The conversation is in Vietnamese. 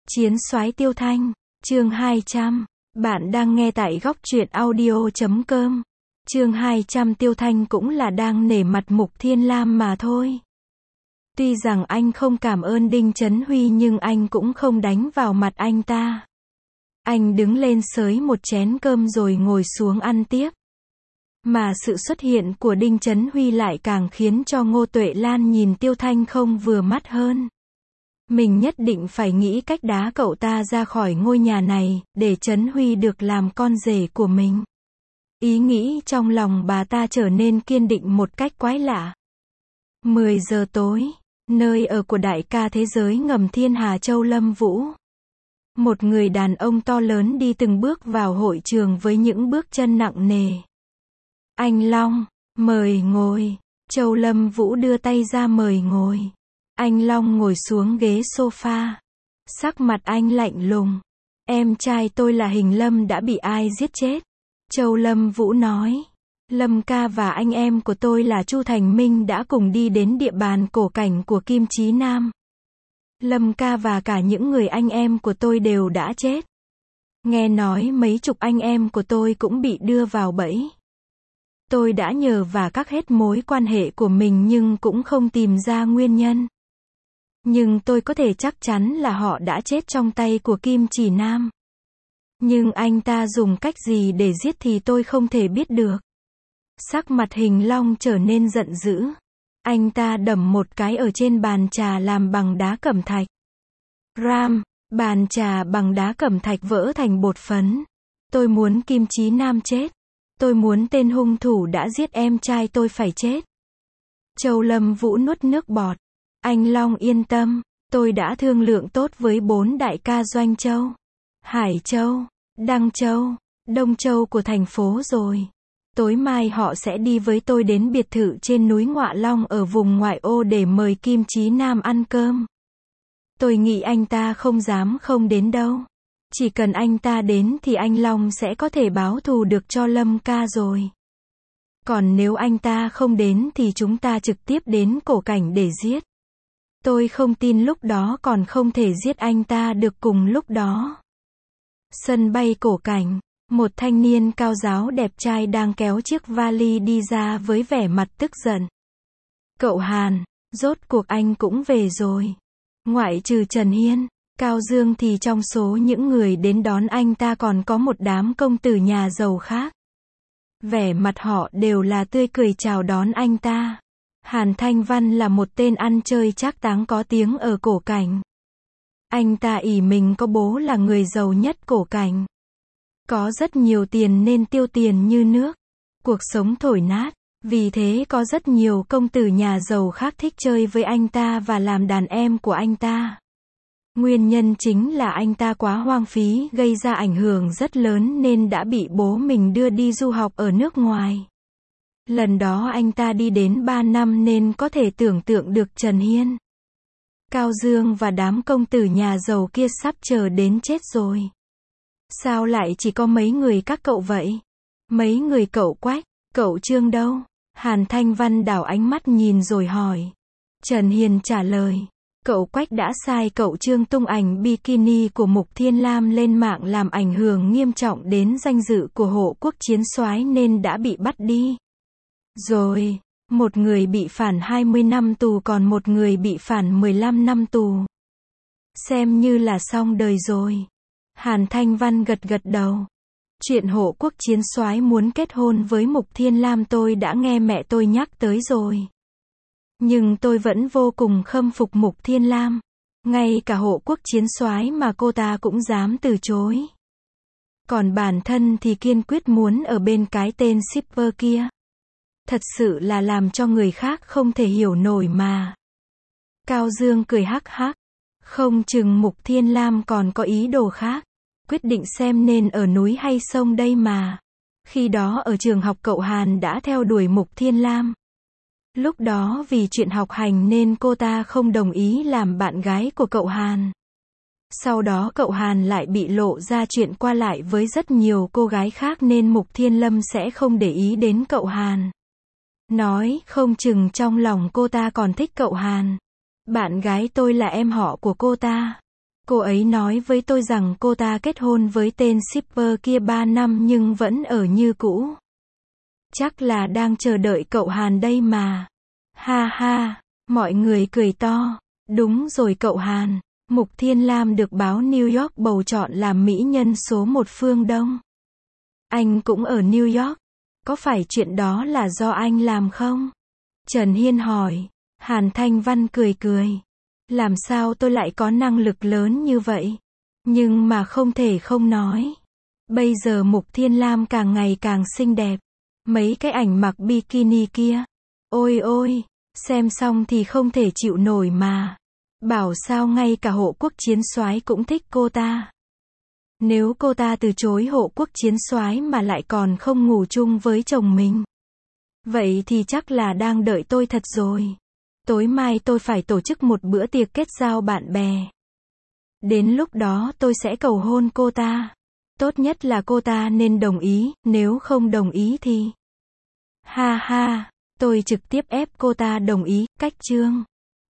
Chiến soái Tiêu Thanh, chương 200. Bạn đang nghe tại góc truyện audio.com. Chương 200 Tiêu Thanh cũng là đang nể mặt Mục Thiên Lam mà thôi. Tuy rằng anh không cảm ơn Đinh Chấn Huy nhưng anh cũng không đánh vào mặt anh ta. Anh đứng lên xới một chén cơm rồi ngồi xuống ăn tiếp. Mà sự xuất hiện của Đinh Chấn Huy lại càng khiến cho Ngô Tuệ Lan nhìn Tiêu Thanh không vừa mắt hơn. Mình nhất định phải nghĩ cách đá cậu ta ra khỏi ngôi nhà này, để Chấn Huy được làm con rể của mình. Ý nghĩ trong lòng bà ta trở nên kiên định một cách quái lạ. 10 giờ tối, nơi ở của đại ca thế giới ngầm thiên hà Châu Lâm Vũ. Một người đàn ông to lớn đi từng bước vào hội trường với những bước chân nặng nề. Anh Long, mời ngồi. Châu Lâm Vũ đưa tay ra mời ngồi. Anh Long ngồi xuống ghế sofa. Sắc mặt anh lạnh lùng. Em trai tôi là Hình Lâm đã bị ai giết chết? Châu Lâm Vũ nói. Lâm ca và anh em của tôi là Chu Thành Minh đã cùng đi đến địa bàn cổ cảnh của Kim Chí Nam. Lâm ca và cả những người anh em của tôi đều đã chết. Nghe nói mấy chục anh em của tôi cũng bị đưa vào bẫy. Tôi đã nhờ và các hết mối quan hệ của mình nhưng cũng không tìm ra nguyên nhân. Nhưng tôi có thể chắc chắn là họ đã chết trong tay của Kim Chỉ Nam. Nhưng anh ta dùng cách gì để giết thì tôi không thể biết được. Sắc mặt Hình Long trở nên giận dữ. Anh ta đầm một cái ở trên bàn trà làm bằng đá cẩm thạch. Ram, bàn trà bằng đá cẩm thạch vỡ thành bột phấn. Tôi muốn Kim Chí Nam chết. Tôi muốn tên hung thủ đã giết em trai tôi phải chết. Châu Lâm Vũ nuốt nước bọt. Anh Long yên tâm, tôi đã thương lượng tốt với 4 đại ca Doanh Châu, Hải Châu, Đăng Châu, Đông Châu của thành phố rồi. Tối mai họ sẽ đi với tôi đến biệt thự trên núi Ngọa Long ở vùng ngoại ô để mời Kim Chí Nam ăn cơm. Tôi nghĩ anh ta không dám không đến đâu. Chỉ cần anh ta đến thì anh Long sẽ có thể báo thù được cho Lâm ca rồi. Còn nếu anh ta không đến thì chúng ta trực tiếp đến cổ cảnh để giết. Tôi không tin lúc đó còn không thể giết anh ta được cùng lúc đó. Sân bay cổ cảnh, một thanh niên cao ráo đẹp trai đang kéo chiếc vali đi ra với vẻ mặt tức giận. Cậu Hàn, rốt cuộc anh cũng về rồi. Ngoại trừ Trần Hiên, Cao Dương thì trong số những người đến đón anh ta còn có một đám công tử nhà giàu khác. Vẻ mặt họ đều là tươi cười chào đón anh ta. Hàn Thanh Văn là một tên ăn chơi trác táng có tiếng ở cổ cảnh. Anh ta ỷ mình có bố là người giàu nhất cổ cảnh. Có rất nhiều tiền nên tiêu tiền như nước. Cuộc sống thổi nát. Vì thế có rất nhiều công tử nhà giàu khác thích chơi với anh ta và làm đàn em của anh ta. Nguyên nhân chính là anh ta quá hoang phí, gây ra ảnh hưởng rất lớn nên đã bị bố mình đưa đi du học ở nước ngoài. Lần đó anh ta đi đến 3 năm nên có thể tưởng tượng được Trần Hiên, Cao Dương và đám công tử nhà giàu kia sắp chờ đến chết rồi. Sao lại chỉ có mấy người các cậu vậy? Mấy người cậu Quách, cậu Trương đâu? Hàn Thanh Văn đảo ánh mắt nhìn rồi hỏi. Trần Hiên trả lời. Cậu Quách đã sai cậu Trương tung ảnh bikini của Mục Thiên Lam lên mạng làm ảnh hưởng nghiêm trọng đến danh dự của hộ quốc chiến soái nên đã bị bắt đi. Rồi, một người bị phản 20 năm tù còn một người bị phản 15 năm tù. Xem như là xong đời rồi. Hàn Thanh Văn gật gật đầu. Chuyện hộ quốc chiến soái muốn kết hôn với Mục Thiên Lam tôi đã nghe mẹ tôi nhắc tới rồi. Nhưng tôi vẫn vô cùng khâm phục Mục Thiên Lam. Ngay cả hộ quốc chiến soái mà cô ta cũng dám từ chối. Còn bản thân thì kiên quyết muốn ở bên cái tên shipper kia. Thật sự là làm cho người khác không thể hiểu nổi mà. Cao Dương cười hắc hắc. Không chừng Mục Thiên Lam còn có ý đồ khác. Quyết định xem nên ở núi hay sông đây mà. Khi đó ở trường học cậu Hàn đã theo đuổi Mục Thiên Lam. Lúc đó vì chuyện học hành nên cô ta không đồng ý làm bạn gái của cậu Hàn. Sau đó cậu Hàn lại bị lộ ra chuyện qua lại với rất nhiều cô gái khác nên Mục Thiên Lâm sẽ không để ý đến cậu Hàn. Nói không chừng trong lòng cô ta còn thích cậu Hàn. Bạn gái tôi là em họ của cô ta. Cô ấy nói với tôi rằng cô ta kết hôn với tên shipper kia 3 năm nhưng vẫn ở như cũ. Chắc là đang chờ đợi cậu Hàn đây mà. Ha ha, mọi người cười to. Đúng rồi cậu Hàn, Mục Thiên Lam được báo New York bầu chọn làm mỹ nhân số 1 phương Đông. Anh cũng ở New York. Có phải chuyện đó là do anh làm không? Trần Hiên hỏi. Hàn Thanh Văn cười cười. Làm sao tôi lại có năng lực lớn như vậy? Nhưng mà không thể không nói. Bây giờ Mục Thiên Lam càng ngày càng xinh đẹp. Mấy cái ảnh mặc bikini kia. Ôi ôi, xem xong thì không thể chịu nổi mà. Bảo sao ngay cả Hộ Quốc Chiến Soái cũng thích cô ta. Nếu cô ta từ chối Hộ Quốc Chiến Soái mà lại còn không ngủ chung với chồng mình. Vậy thì chắc là đang đợi tôi thật rồi. Tối mai tôi phải tổ chức một bữa tiệc kết giao bạn bè. Đến lúc đó tôi sẽ cầu hôn cô ta. Tốt nhất là cô ta nên đồng ý, nếu không đồng ý thì... Ha ha, tôi trực tiếp ép cô ta đồng ý, cách chương.